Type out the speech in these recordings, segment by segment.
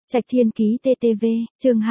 Trạch Thiên Ký TTV, chương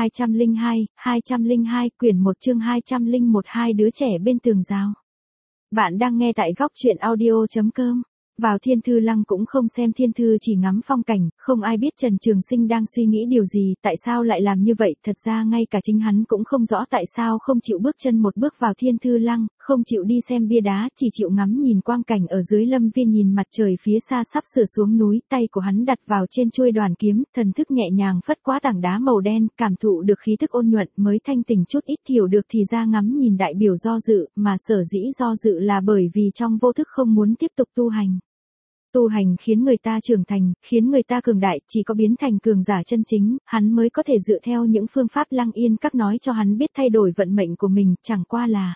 202, quyển 1 chương 201 hai đứa trẻ bên tường rào. Bạn đang nghe tại góc truyện audio.com. Vào Thiên Thư Lăng cũng không xem Thiên Thư, chỉ ngắm phong cảnh, không ai biết Trần Trường Sinh đang suy nghĩ điều gì, tại sao lại làm như vậy, thật ra ngay cả chính hắn cũng không rõ tại sao không chịu bước chân một bước vào Thiên Thư Lăng, không chịu đi xem bia đá, chỉ chịu ngắm nhìn quang cảnh ở dưới lâm viên, nhìn mặt trời phía xa sắp sửa xuống núi, tay của hắn đặt vào trên chuôi đoàn kiếm, thần thức nhẹ nhàng phất qua tảng đá màu đen, cảm thụ được khí tức ôn nhuận, mới thanh tỉnh chút ít, hiểu được thì ra ngắm nhìn đại biểu do dự, mà sở dĩ do dự là bởi vì trong vô thức không muốn tiếp tục tu hành. Tu hành khiến người ta trưởng thành, khiến người ta cường đại, chỉ có biến thành cường giả chân chính, hắn mới có thể dựa theo những phương pháp Lăng Yên Các nói cho hắn biết thay đổi vận mệnh của mình, chẳng qua là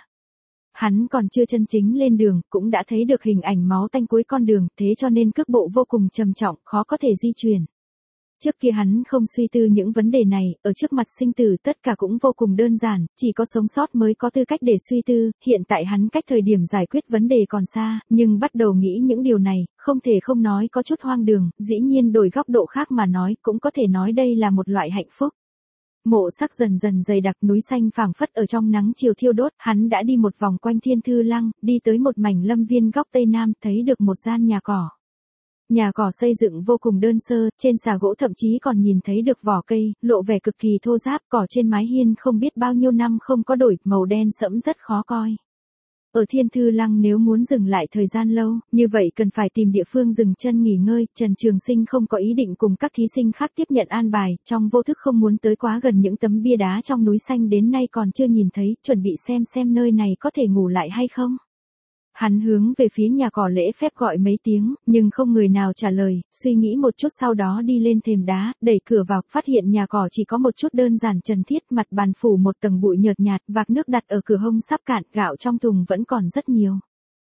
hắn còn chưa chân chính lên đường, cũng đã thấy được hình ảnh máu tanh cuối con đường, thế cho nên cước bộ vô cùng trầm trọng, khó có thể di chuyển. Trước kia hắn không suy tư những vấn đề này, ở trước mặt sinh tử tất cả cũng vô cùng đơn giản, chỉ có sống sót mới có tư cách để suy tư, hiện tại hắn cách thời điểm giải quyết vấn đề còn xa, nhưng bắt đầu nghĩ những điều này, không thể không nói có chút hoang đường, dĩ nhiên đổi góc độ khác mà nói, cũng có thể nói đây là một loại hạnh phúc. Mộ sắc dần dần dày đặc, núi xanh phảng phất ở trong nắng chiều thiêu đốt, hắn đã đi một vòng quanh Thiên Thư Lăng, đi tới một mảnh lâm viên góc tây nam, thấy được một gian nhà cỏ. Nhà cỏ xây dựng vô cùng đơn sơ, trên xà gỗ thậm chí còn nhìn thấy được vỏ cây, lộ vẻ cực kỳ thô ráp, cỏ trên mái hiên không biết bao nhiêu năm không có đổi, màu đen sẫm rất khó coi. Ở Thiên Thư Lăng nếu muốn dừng lại thời gian lâu, như vậy cần phải tìm địa phương dừng chân nghỉ ngơi, Trần Trường Sinh không có ý định cùng các thí sinh khác tiếp nhận an bài, trong vô thức không muốn tới quá gần những tấm bia đá trong núi xanh đến nay còn chưa nhìn thấy, chuẩn bị xem nơi này có thể ngủ lại hay không. Hắn hướng về phía nhà cỏ lễ phép gọi mấy tiếng, nhưng không người nào trả lời, suy nghĩ một chút sau đó đi lên thềm đá, đẩy cửa vào, phát hiện nhà cỏ chỉ có một chút đơn giản trần thiết, mặt bàn phủ một tầng bụi nhợt nhạt, vạc nước đặt ở cửa hông sắp cạn, gạo trong thùng vẫn còn rất nhiều.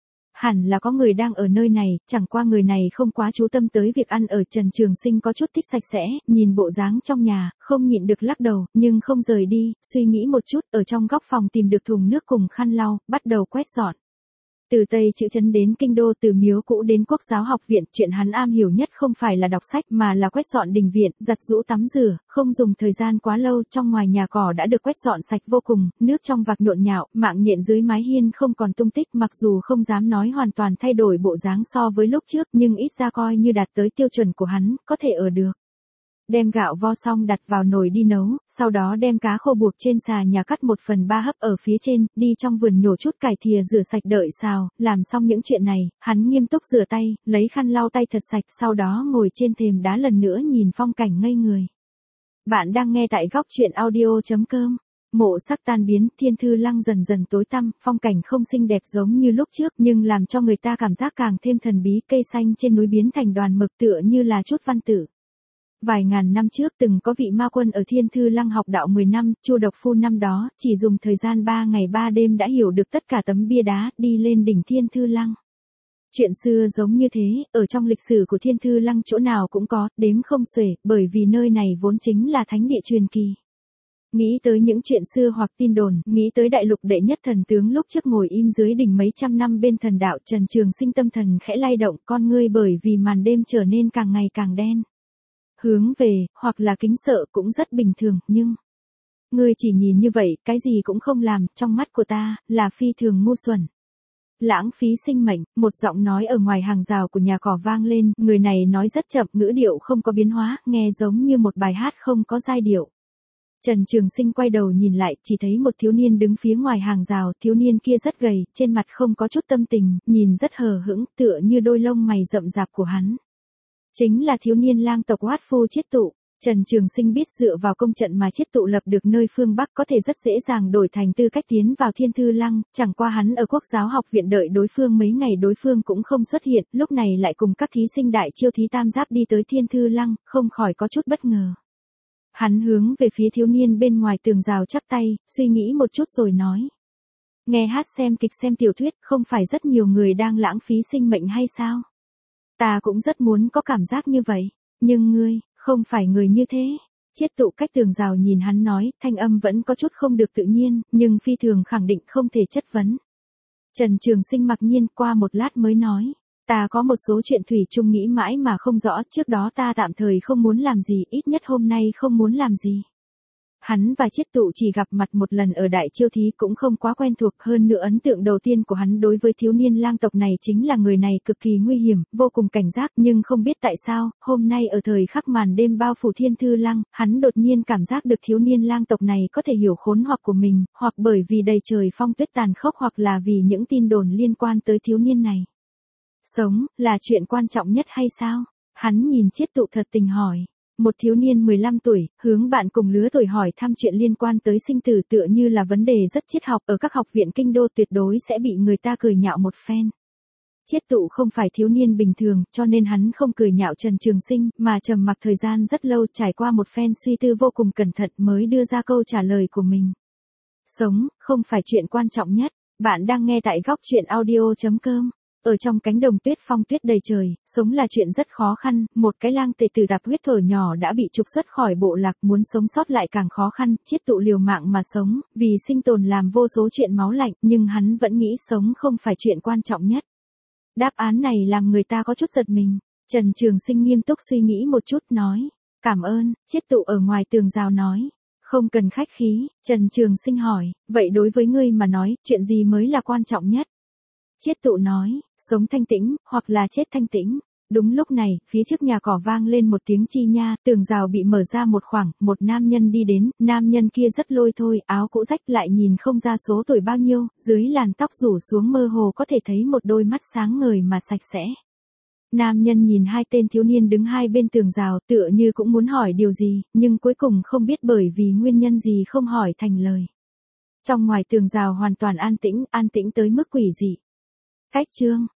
Hẳn là có người đang ở nơi này, chẳng qua người này không quá chú tâm tới việc ăn ở. Trần Trường Sinh có chút thích sạch sẽ, nhìn bộ dáng trong nhà, không nhịn được lắc đầu, nhưng không rời đi, suy nghĩ một chút, ở trong góc phòng tìm được thùng nước cùng khăn lau, bắt đầu quét dọn. Từ Tây Chữ Trấn đến Kinh Đô, từ miếu cũ đến Quốc giáo học viện, chuyện hắn am hiểu nhất không phải là đọc sách mà là quét dọn đình viện, giặt giũ tắm rửa, không dùng thời gian quá lâu, trong ngoài nhà cỏ đã được quét dọn sạch vô cùng, nước trong vạc nhộn nhạo, mạng nhện dưới mái hiên không còn tung tích, mặc dù không dám nói hoàn toàn thay đổi bộ dáng so với lúc trước, nhưng ít ra coi như đạt tới tiêu chuẩn của hắn, có thể ở được. Đem gạo vo xong đặt vào nồi đi nấu, sau đó đem cá khô buộc trên xà nhà cắt 1/3 hấp ở phía trên, đi trong vườn nhổ chút cải thìa rửa sạch đợi xào, làm xong những chuyện này, hắn nghiêm túc rửa tay, lấy khăn lau tay thật sạch, sau đó ngồi trên thềm đá lần nữa nhìn phong cảnh ngây người. Bạn đang nghe tại góc truyện audio.com. Mộ sắc tan biến, Thiên Thư Lăng dần dần tối tăm, phong cảnh không xinh đẹp giống như lúc trước, nhưng làm cho người ta cảm giác càng thêm thần bí, cây xanh trên núi biến thành đoàn mực tựa như là chút văn tự. Vài ngàn năm trước từng có vị ma quân ở Thiên Thư Lăng học đạo 10 năm, Chu Độc Phu năm đó, chỉ dùng thời gian 3 ngày 3 đêm đã hiểu được tất cả tấm bia đá, đi lên đỉnh Thiên Thư Lăng. Chuyện xưa giống như thế, ở trong lịch sử của Thiên Thư Lăng chỗ nào cũng có, đếm không xuể, bởi vì nơi này vốn chính là thánh địa truyền kỳ. Nghĩ tới những chuyện xưa hoặc tin đồn, nghĩ tới đại lục đệ nhất thần tướng lúc trước ngồi im dưới đỉnh mấy trăm năm bên thần đạo, Trần Trường Sinh tâm thần khẽ lay động, con ngươi bởi vì màn đêm trở nên càng ngày càng đen. Hướng về, hoặc là kính sợ cũng rất bình thường, nhưng ngươi chỉ nhìn như vậy, cái gì cũng không làm, trong mắt của ta, là phi thường ngu xuẩn. Lãng phí sinh mệnh, một giọng nói ở ngoài hàng rào của nhà cỏ vang lên, người này nói rất chậm, ngữ điệu không có biến hóa, nghe giống như một bài hát không có giai điệu. Trần Trường Sinh quay đầu nhìn lại, chỉ thấy một thiếu niên đứng phía ngoài hàng rào, thiếu niên kia rất gầy, trên mặt không có chút tâm tình, nhìn rất hờ hững, tựa như đôi lông mày rậm rạp của hắn. Chính là thiếu niên lang tộc Hoát Phu Chiết Tụ. Trần Trường Sinh biết dựa vào công trận mà Chiết Tụ lập được nơi phương Bắc có thể rất dễ dàng đổi thành tư cách tiến vào Thiên Thư Lăng, chẳng qua hắn ở Quốc giáo học viện đợi đối phương mấy ngày đối phương cũng không xuất hiện, lúc này lại cùng các thí sinh đại chiêu thí tam giáp đi tới Thiên Thư Lăng, không khỏi có chút bất ngờ. Hắn hướng về phía thiếu niên bên ngoài tường rào chắp tay, suy nghĩ một chút rồi nói. Nghe hát xem kịch xem tiểu thuyết, không phải rất nhiều người đang lãng phí sinh mệnh hay sao? Ta cũng rất muốn có cảm giác như vậy, nhưng ngươi, không phải người như thế. Chiết Tụ cách tường rào nhìn hắn nói, thanh âm vẫn có chút không được tự nhiên, nhưng phi thường khẳng định không thể chất vấn. Trần Trường Sinh mặc nhiên qua một lát mới nói, Ta có một số chuyện thủy chung nghĩ mãi mà không rõ, trước đó ta tạm thời không muốn làm gì, ít nhất hôm nay không muốn làm gì. Hắn và Chiết Tụ chỉ gặp mặt một lần ở Đại Chiêu Thí cũng không quá quen thuộc, hơn nữa ấn tượng đầu tiên của hắn đối với thiếu niên lang tộc này chính là người này cực kỳ nguy hiểm, vô cùng cảnh giác, nhưng không biết tại sao, hôm nay ở thời khắc màn đêm bao phủ Thiên Thư Lăng, hắn đột nhiên cảm giác được thiếu niên lang tộc này có thể hiểu khốn hoặc của mình, hoặc bởi vì đầy trời phong tuyết tàn khốc, hoặc là vì những tin đồn liên quan tới thiếu niên này. Sống, là chuyện quan trọng nhất hay sao? Hắn nhìn Chiết Tụ thật tình hỏi. Một thiếu niên 15 tuổi, hướng bạn cùng lứa tuổi hỏi thăm chuyện liên quan tới sinh tử tựa như là vấn đề rất triết học, ở các học viện kinh đô tuyệt đối sẽ bị người ta cười nhạo một phen. Chiết Tụ không phải thiếu niên bình thường, cho nên hắn không cười nhạo Trần Trường Sinh, mà trầm mặc thời gian rất lâu, trải qua một phen suy tư vô cùng cẩn thận mới đưa ra câu trả lời của mình. Sống, không phải chuyện quan trọng nhất. Bạn đang nghe tại góc truyện audio.com. Ở trong cánh đồng tuyết phong tuyết đầy trời, sống là chuyện rất khó khăn, một cái lang tệ tử đạp huyết thổ nhỏ đã bị trục xuất khỏi bộ lạc, muốn sống sót lại càng khó khăn, Chiết Tụ liều mạng mà sống, vì sinh tồn làm vô số chuyện máu lạnh, nhưng hắn vẫn nghĩ sống không phải chuyện quan trọng nhất. Đáp án này làm người ta có chút giật mình. Trần Trường Sinh nghiêm túc suy nghĩ một chút nói, cảm ơn. Chiết Tụ ở ngoài tường rào nói, không cần khách khí. Trần Trường Sinh hỏi, vậy đối với ngươi mà nói, chuyện gì mới là quan trọng nhất? Chiết Tụ nói, sống thanh tĩnh, hoặc là chết thanh tĩnh. Đúng lúc này, phía trước nhà cỏ vang lên một tiếng chi nha, tường rào bị mở ra một khoảng, một nam nhân đi đến, nam nhân kia rất lôi thôi, áo cũ rách lại nhìn không ra số tuổi bao nhiêu, dưới làn tóc rủ xuống mơ hồ có thể thấy một đôi mắt sáng ngời mà sạch sẽ. Nam nhân nhìn hai tên thiếu niên đứng hai bên tường rào, tựa như cũng muốn hỏi điều gì, nhưng cuối cùng không biết bởi vì nguyên nhân gì không hỏi thành lời. Trong ngoài tường rào hoàn toàn an tĩnh tới mức quỷ dị. Cách chương